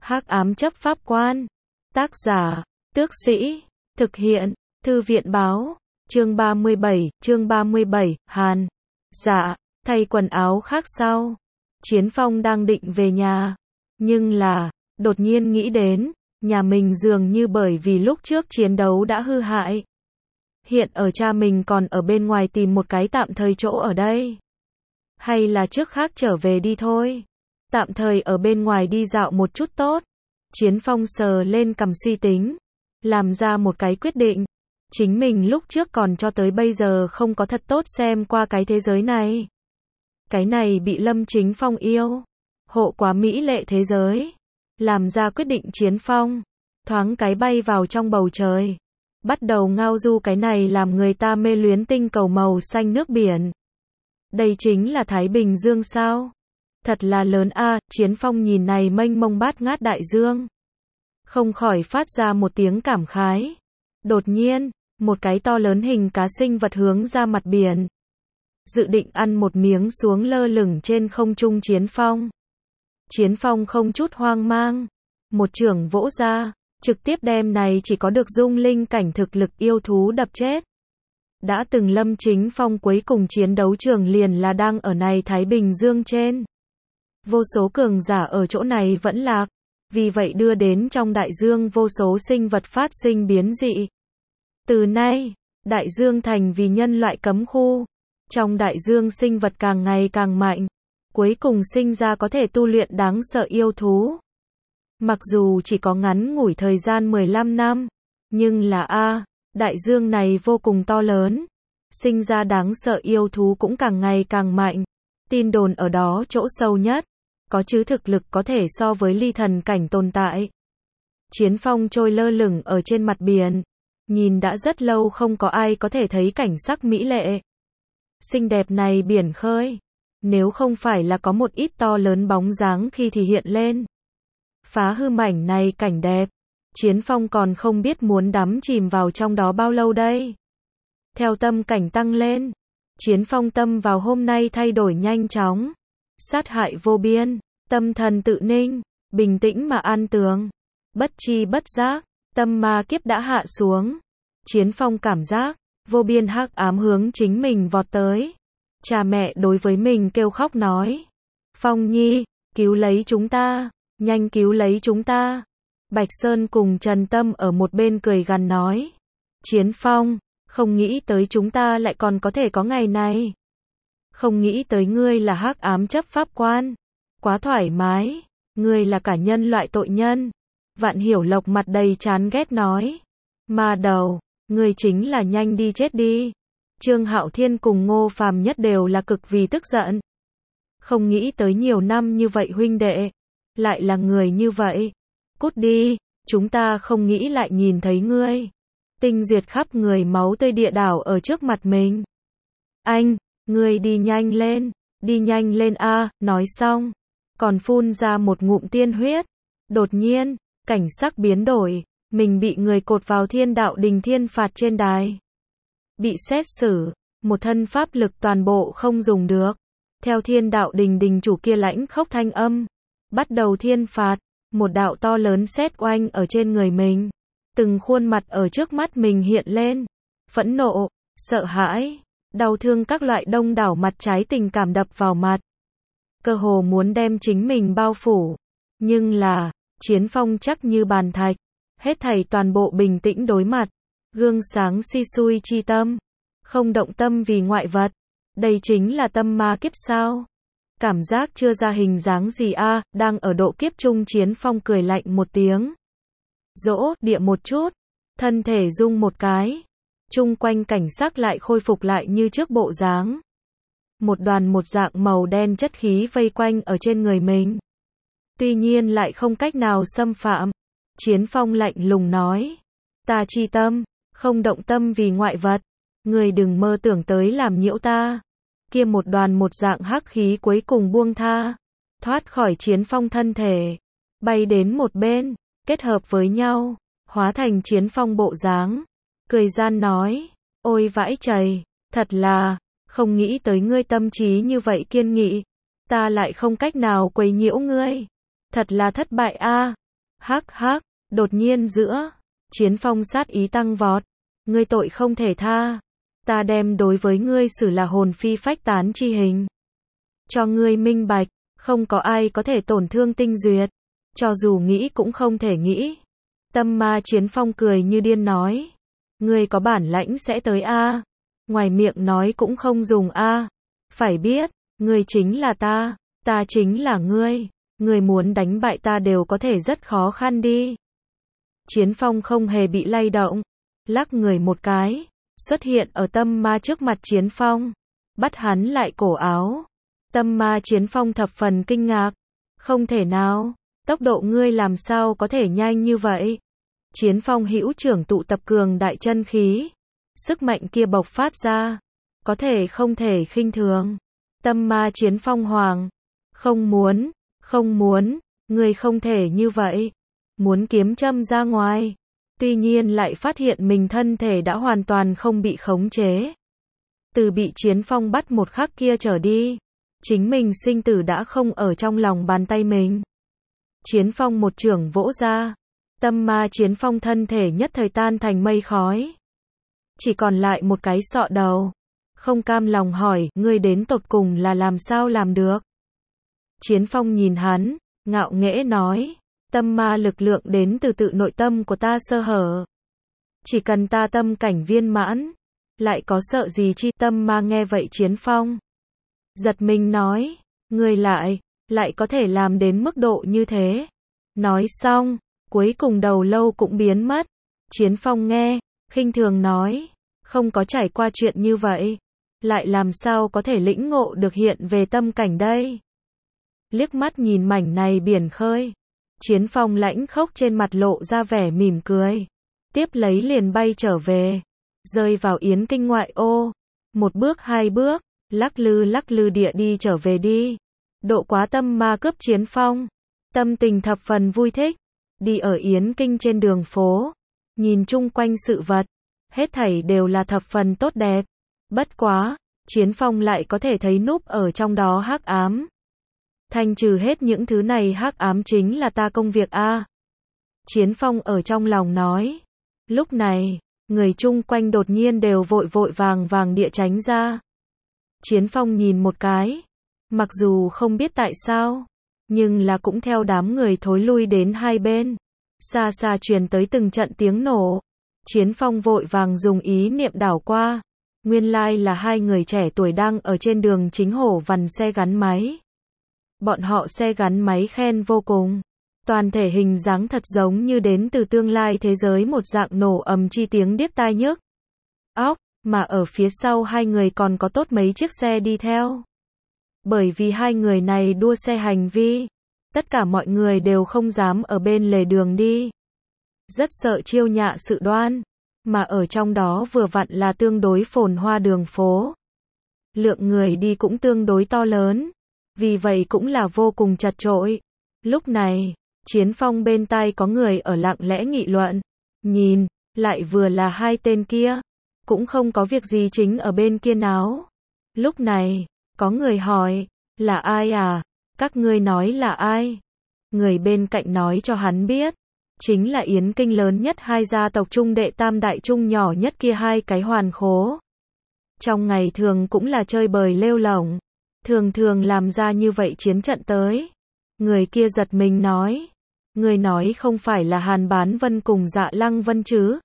Hắc ám chấp pháp quan. Tác giả, Tước Sĩ. Thực hiện, Thư viện báo. Chương 37, Hàn. Dạ, thay quần áo khác sau. Chiến Phong đang định về nhà. Nhưng là, đột nhiên nghĩ đến, nhà mình dường như bởi vì lúc trước chiến đấu đã hư hại. Hiện ở cha mình còn ở bên ngoài tìm một cái tạm thời chỗ ở đây. Hay là trước khác trở về đi thôi. Tạm thời ở bên ngoài đi dạo một chút tốt. Chiến Phong sờ lên cằm suy tính. Làm ra một cái quyết định. Chính mình lúc trước còn cho tới bây giờ không có thật tốt xem qua cái thế giới này. Cái này bị Lâm Chính Phong yêu. Hộ quá mỹ lệ thế giới. Làm ra quyết định Chiến Phong. Thoáng cái bay vào trong bầu trời. Bắt đầu ngao du cái này làm người ta mê luyến tinh cầu màu xanh nước biển. Đây chính là Thái Bình Dương sao? Thật là lớn a. Chiến Phong nhìn này mênh mông bát ngát đại dương. Không khỏi phát ra một tiếng cảm khái. Đột nhiên, một cái to lớn hình cá sinh vật hướng ra mặt biển. Dự định ăn một miếng xuống lơ lửng trên không trung Chiến Phong. Chiến Phong không chút hoang mang. Một chưởng vỗ ra, trực tiếp đem này chỉ có được dung linh cảnh thực lực yêu thú đập chết. Đã từng Lâm Chính Phong cuối cùng chiến đấu trường liền là đang ở này Thái Bình Dương trên. Vô số cường giả ở chỗ này vẫn lạc. Vì vậy đưa đến trong đại dương vô số sinh vật phát sinh biến dị. Từ nay, đại dương thành vì nhân loại cấm khu. Trong đại dương sinh vật càng ngày càng mạnh. Cuối cùng sinh ra có thể tu luyện đáng sợ yêu thú. Mặc dù chỉ có ngắn ngủi thời gian 15 năm. Nhưng là đại dương này vô cùng to lớn. Sinh ra đáng sợ yêu thú cũng càng ngày càng mạnh. Tin đồn ở đó chỗ sâu nhất. Có chứ thực lực có thể so với ly thần cảnh tồn tại. Chiến Phong trôi lơ lửng ở trên mặt biển. Nhìn đã rất lâu không có ai có thể thấy cảnh sắc mỹ lệ. Xinh đẹp này biển khơi. Nếu không phải là có một ít to lớn bóng dáng khi thì hiện lên. Phá hư mảnh này cảnh đẹp. Chiến Phong còn không biết muốn đắm chìm vào trong đó bao lâu đây. Theo tâm cảnh tăng lên. Chiến Phong tâm vào hôm nay thay đổi nhanh chóng. Sát hại vô biên. Tâm thần tự ninh. Bình tĩnh mà an tường. Bất chi bất giác. Tâm ma kiếp đã hạ xuống. Chiến Phong cảm giác. Vô biên hắc ám hướng chính mình vọt tới. Cha mẹ đối với mình kêu khóc nói. Phong Nhi, cứu lấy chúng ta. Nhanh cứu lấy chúng ta. Bạch Sơn cùng Trần Tâm ở một bên cười gằn nói. Chiến Phong, không nghĩ tới chúng ta lại còn có thể có ngày này. Không nghĩ tới ngươi là hắc ám chấp pháp quan. Quá thoải mái. Ngươi là cả nhân loại tội nhân. Vạn Hiểu Lộc mặt đầy chán ghét nói. Ma đầu, ngươi chính là nhanh đi chết đi. Trương Hạo Thiên cùng Ngô Phàm Nhất đều là cực vì tức giận. Không nghĩ tới nhiều năm như vậy huynh đệ. Lại là người như vậy. Cút đi, chúng ta không nghĩ lại nhìn thấy ngươi. Tinh duyệt khắp người máu tươi địa đảo ở trước mặt mình. Anh, ngươi đi nhanh lên nói xong. Còn phun ra một ngụm tiên huyết. Đột nhiên, cảnh sắc biến đổi. Mình bị người cột vào Thiên Đạo Đình thiên phạt trên đài. Bị xét xử, một thân pháp lực toàn bộ không dùng được. Theo Thiên Đạo Đình đình chủ kia lãnh khốc thanh âm. Bắt đầu thiên phạt, một đạo to lớn sét oanh ở trên người mình. Từng khuôn mặt ở trước mắt mình hiện lên. Phẫn nộ, sợ hãi, đau thương các loại đông đảo mặt trái tình cảm đập vào mặt. Cơ hồ muốn đem chính mình bao phủ. Nhưng là, Chiến Phong chắc như bàn thạch. Hết thảy toàn bộ bình tĩnh đối mặt. Gương sáng si xui chi tâm. Không động tâm vì ngoại vật. Đây chính là tâm ma kiếp sao? Cảm giác chưa ra hình dáng gì đang ở độ kiếp trung Chiến Phong cười lạnh một tiếng. Dỗ địa một chút. Thân thể rung một cái. Chung quanh cảnh sắc lại khôi phục lại như trước bộ dáng. Một đoàn một dạng màu đen chất khí vây quanh ở trên người mình. Tuy nhiên lại không cách nào xâm phạm. Chiến Phong lạnh lùng nói. Ta chi tâm, không động tâm vì ngoại vật. Người đừng mơ tưởng tới làm nhiễu ta. Kia một đoàn một dạng hắc khí cuối cùng buông tha. Thoát khỏi Chiến Phong thân thể. Bay đến một bên, kết hợp với nhau. Hóa thành Chiến Phong bộ dáng. Cười gian nói. Ôi vãi chày, thật là, không nghĩ tới ngươi tâm trí như vậy kiên nghị. Ta lại không cách nào quấy nhiễu ngươi. Thật là thất bại Hắc hắc, đột nhiên giữa Chiến Phong sát ý tăng vọt. Ngươi tội không thể tha. Ta đem đối với ngươi xử là hồn phi phách tán chi hình. Cho ngươi minh bạch, không có ai có thể tổn thương Tinh Duyệt. Cho dù nghĩ cũng không thể nghĩ. Tâm ma Chiến Phong cười như điên nói. Ngươi có bản lãnh sẽ tới a. Ngoài miệng nói cũng không dùng a. Phải biết, ngươi chính là ta chính là ngươi. Ngươi muốn đánh bại ta đều có thể rất khó khăn đi. Chiến Phong không hề bị lay động. Lắc người một cái. Xuất hiện ở tâm ma trước mặt Chiến Phong. Bắt hắn lại cổ áo. Tâm ma Chiến Phong thập phần kinh ngạc. Không thể nào. Tốc độ ngươi làm sao có thể nhanh như vậy? Chiến Phong hữu trưởng tụ tập cường đại chân khí. Sức mạnh kia bộc phát ra. Có thể không thể khinh thường. Tâm ma Chiến Phong hoàng. Không muốn, ngươi không thể như vậy. Muốn kiếm châm ra ngoài. Tuy nhiên lại phát hiện mình thân thể đã hoàn toàn không bị khống chế. Từ bị Chiến Phong bắt một khắc kia trở đi. Chính mình sinh tử đã không ở trong lòng bàn tay mình. Chiến Phong một chưởng vỗ ra. Tâm ma Chiến Phong thân thể nhất thời tan thành mây khói. Chỉ còn lại một cái sọ đầu. Không cam lòng hỏi, ngươi đến tột cùng là làm sao làm được? Chiến Phong nhìn hắn, ngạo nghễ nói, tâm ma lực lượng đến từ tự nội tâm của ta sơ hở. Chỉ cần ta tâm cảnh viên mãn, lại có sợ gì chi? Tâm ma nghe vậy Chiến Phong giật mình nói, ngươi lại có thể làm đến mức độ như thế. Nói xong, cuối cùng đầu lâu cũng biến mất. Chiến Phong nghe, khinh thường nói, không có trải qua chuyện như vậy, lại làm sao có thể lĩnh ngộ được hiện về tâm cảnh đây? Liếc mắt nhìn mảnh này biển khơi, Chiến Phong lãnh khốc trên mặt lộ ra vẻ mỉm cười. Tiếp lấy liền bay trở về, rơi vào Yến Kinh ngoại ô. Một bước hai bước, lắc lư địa đi trở về đi. Độ quá tâm ma cướp Chiến Phong. Tâm tình thập phần vui thích. Đi ở Yến Kinh trên đường phố. Nhìn chung quanh sự vật. Hết thảy đều là thập phần tốt đẹp. Bất quá, Chiến Phong lại có thể thấy núp ở trong đó hắc ám. Thanh trừ hết những thứ này hắc ám chính là ta công việc a. Chiến Phong ở trong lòng nói. Lúc này, người chung quanh đột nhiên đều vội vàng địa tránh ra. Chiến Phong nhìn một cái. Mặc dù không biết tại sao, nhưng là cũng theo đám người thối lui đến hai bên. Xa xa truyền tới từng trận tiếng nổ. Chiến Phong vội vàng dùng ý niệm đảo qua. Nguyên lai là hai người trẻ tuổi đang ở trên đường chính hổ vằn xe gắn máy. Bọn họ xe gắn máy khen vô cùng. Toàn thể hình dáng thật giống như đến từ tương lai thế giới một dạng nổ ầm chi tiếng điếc tai nhức óc, mà ở phía sau hai người còn có tốt mấy chiếc xe đi theo. Bởi vì hai người này đua xe hành vi, tất cả mọi người đều không dám ở bên lề đường đi. Rất sợ chiêu nhạ sự đoan, mà ở trong đó vừa vặn là tương đối phồn hoa đường phố. Lượng người đi cũng tương đối to lớn, vì vậy cũng là vô cùng chật chội. Lúc này, Chiến Phong bên tai có người ở lặng lẽ nghị luận. Nhìn, lại vừa là hai tên kia. Cũng không có việc gì chính ở bên kia náo. Lúc này, có người hỏi, là ai à? Các ngươi nói là ai? Người bên cạnh nói cho hắn biết. Chính là Yến Kinh lớn nhất hai gia tộc trung đệ tam đại trung nhỏ nhất kia hai cái hoàn khố. Trong ngày thường cũng là chơi bời lêu lổng. Thường làm ra như vậy chiến trận tới. Người kia giật mình nói. Người nói không phải là Hàn Bán Vân cùng Dạ Lăng Vân chứ?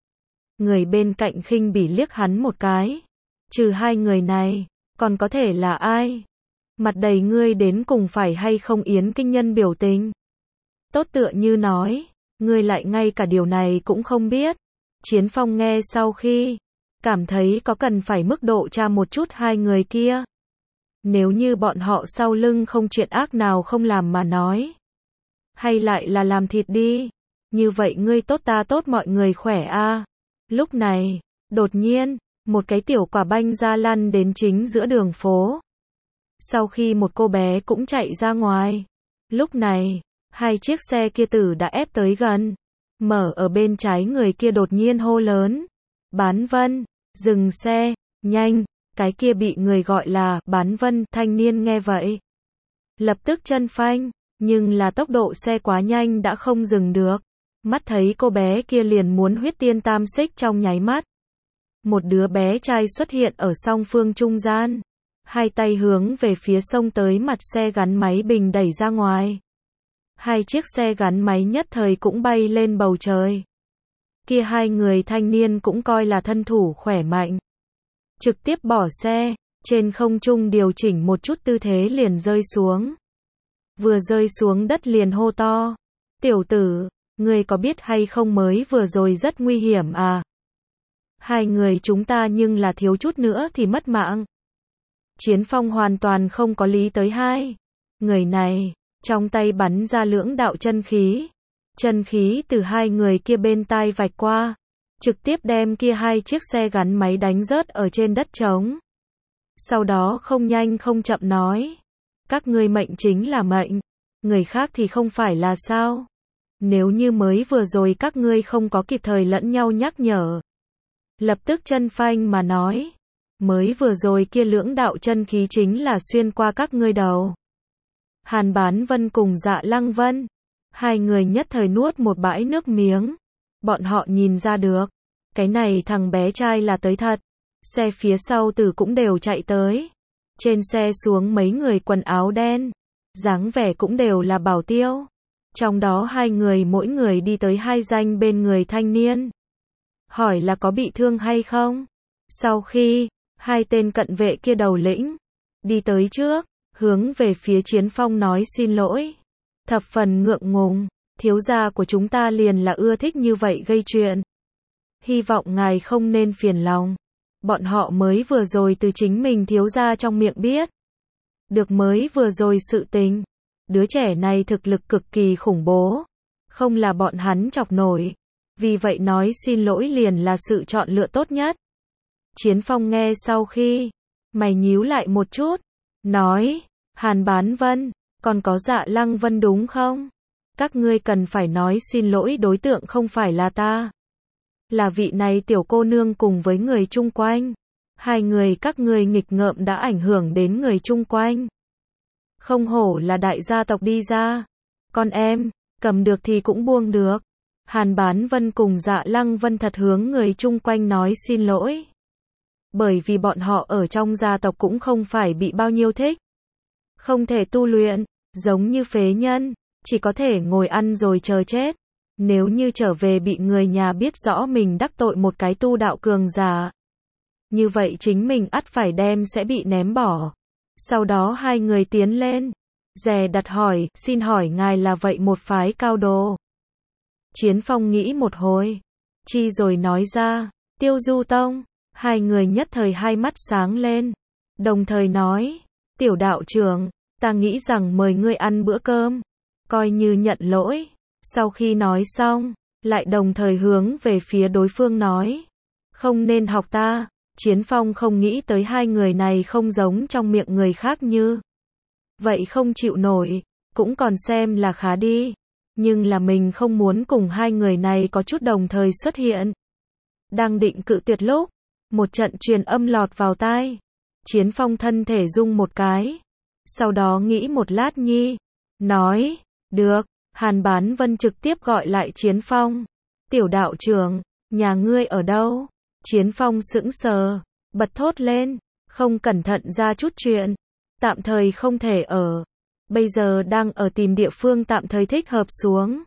Người bên cạnh khinh bỉ liếc hắn một cái. Trừ hai người này, còn có thể là ai? Mặt đầy ngươi đến cùng phải hay không Yến Kinh nhân biểu tình. Tốt tựa như nói, ngươi lại ngay cả điều này cũng không biết. Chiến Phong nghe sau khi, cảm thấy có cần phải mức độ tra một chút hai người kia. Nếu như bọn họ sau lưng không chuyện ác nào không làm mà nói. Hay lại là làm thịt đi. Như vậy ngươi tốt ta tốt mọi người khỏe a. Lúc này, đột nhiên, một cái tiểu quả banh ra lăn đến chính giữa đường phố. Sau khi một cô bé cũng chạy ra ngoài. Lúc này, hai chiếc xe kia tử đã ép tới gần. Mở ở bên trái người kia đột nhiên hô lớn. Bán Vân, dừng xe, nhanh. Cái kia bị người gọi là Bán Vân thanh niên nghe vậy. Lập tức chân phanh, Nhưng là tốc độ xe quá nhanh đã không dừng được. Mắt thấy cô bé kia liền muốn huyết tiên tam xích trong nháy mắt. Một đứa bé trai xuất hiện ở song phương trung gian. Hai tay hướng về phía sông tới mặt xe gắn máy bình đẩy ra ngoài. Hai chiếc xe gắn máy nhất thời cũng bay lên bầu trời. Kia hai người thanh niên cũng coi là thân thủ khỏe mạnh. Trực tiếp bỏ xe, trên không trung điều chỉnh một chút tư thế liền rơi xuống. Vừa rơi xuống đất liền hô to. Tiểu tử, ngươi có biết hay không mới vừa rồi rất nguy hiểm à? Hai người chúng ta nhưng là thiếu chút nữa thì mất mạng. Chiến Phong hoàn toàn không có lý tới hai người này, trong tay bắn ra lưỡng đạo chân khí. Chân khí từ hai người kia bên tai vạch qua, trực tiếp đem kia hai chiếc xe gắn máy đánh rớt ở trên đất trống. Sau đó không nhanh không chậm nói, các ngươi mệnh chính là mệnh, người khác thì không phải là sao? Nếu như mới vừa rồi các ngươi không có kịp thời lẫn nhau nhắc nhở. Lập tức chân phanh mà nói, mới vừa rồi kia lưỡng đạo chân khí chính là xuyên qua các ngươi đầu. Hàn Bán Vân cùng Dạ Lăng Vân, hai người nhất thời nuốt một bãi nước miếng. Bọn họ nhìn ra được, cái này thằng bé trai là tới thật. Xe phía sau tử cũng đều chạy tới. Trên xe xuống mấy người quần áo đen, dáng vẻ cũng đều là bảo tiêu. Trong đó hai người mỗi người đi tới hai danh bên người thanh niên. Hỏi là có bị thương hay không? Sau khi, hai tên cận vệ kia đầu lĩnh, đi tới trước, hướng về phía Chiến Phong nói xin lỗi. Thập phần ngượng ngùng, thiếu gia của chúng ta liền là ưa thích như vậy gây chuyện. Hy vọng ngài không nên phiền lòng. Bọn họ mới vừa rồi từ chính mình thiếu gia trong miệng biết. Được mới vừa rồi sự tình. Đứa trẻ này thực lực cực kỳ khủng bố. Không là bọn hắn chọc nổi. Vì vậy nói xin lỗi liền là sự chọn lựa tốt nhất. Chiến Phong nghe sau khi, mày nhíu lại một chút. Nói, Hàn Bán Vân, còn có Dạ Lăng Vân đúng không? Các ngươi cần phải nói xin lỗi đối tượng không phải là ta. Là vị này tiểu cô nương cùng với người chung quanh. Hai người các ngươi nghịch ngợm đã ảnh hưởng đến người chung quanh. Không hổ là đại gia tộc đi ra. Con em, cầm được thì cũng buông được. Hàn Bán Vân cùng Dạ Lăng Vân thật hướng người chung quanh nói xin lỗi. Bởi vì bọn họ ở trong gia tộc cũng không phải bị bao nhiêu thích. Không thể tu luyện, giống như phế nhân, chỉ có thể ngồi ăn rồi chờ chết. Nếu như trở về bị người nhà biết rõ mình đắc tội một cái tu đạo cường giả. Như vậy chính mình ắt phải đem sẽ bị ném bỏ. Sau đó hai người tiến lên, dè đặt hỏi, xin hỏi ngài là vậy một phái cao đồ. Chiến Phong nghĩ một hồi, chi rồi nói ra, Tiêu Du Tông. Hai người nhất thời hai mắt sáng lên, đồng thời nói, tiểu đạo trưởng, ta nghĩ rằng mời ngươi ăn bữa cơm, coi như nhận lỗi. Sau khi nói xong, lại đồng thời hướng về phía đối phương nói, không nên học ta. Chiến Phong không nghĩ tới hai người này không giống trong miệng người khác như vậy không chịu nổi, cũng còn xem là khá đi. Nhưng là mình không muốn cùng hai người này có chút đồng thời xuất hiện. Đang định cự tuyệt lúc, một trận truyền âm lọt vào tai. Chiến Phong thân thể rung một cái. Sau đó nghĩ một lát nhi, nói, được. Hàn Bán Vân trực tiếp gọi lại Chiến Phong. Tiểu đạo trưởng, nhà ngươi ở đâu? Chiến Phong sững sờ, bật thốt lên, không cẩn thận ra chút chuyện. Tạm thời không thể ở. Bây giờ đang ở tìm địa phương tạm thời thích hợp xuống.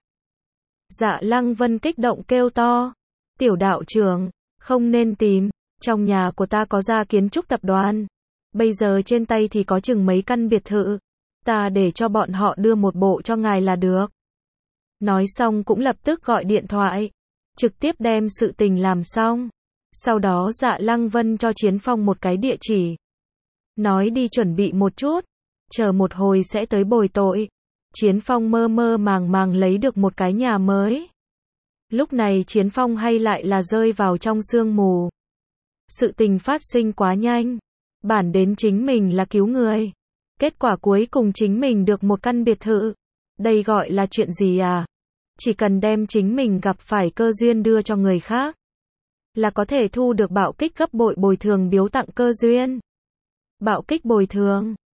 Dạ Lăng Vân kích động kêu to. Tiểu đạo trưởng, không nên tìm. Trong nhà của ta có gia kiến trúc tập đoàn. Bây giờ trên tay thì có chừng mấy căn biệt thự. Ta để cho bọn họ đưa một bộ cho ngài là được. Nói xong cũng lập tức gọi điện thoại. Trực tiếp đem sự tình làm xong. Sau đó Dạ Lăng Vân cho Chiến Phong một cái địa chỉ. Nói đi chuẩn bị một chút. Chờ một hồi sẽ tới bồi tội. Chiến Phong mơ mơ màng màng lấy được một cái nhà mới. Lúc này Chiến Phong hay lại là rơi vào trong sương mù. Sự tình phát sinh quá nhanh. Bản đến chính mình là cứu người. Kết quả cuối cùng chính mình được một căn biệt thự. Đây gọi là chuyện gì à? Chỉ cần đem chính mình gặp phải cơ duyên đưa cho người khác. Là có thể thu được bạo kích gấp bội bồi thường biếu tặng cơ duyên. Bạo kích bồi thường.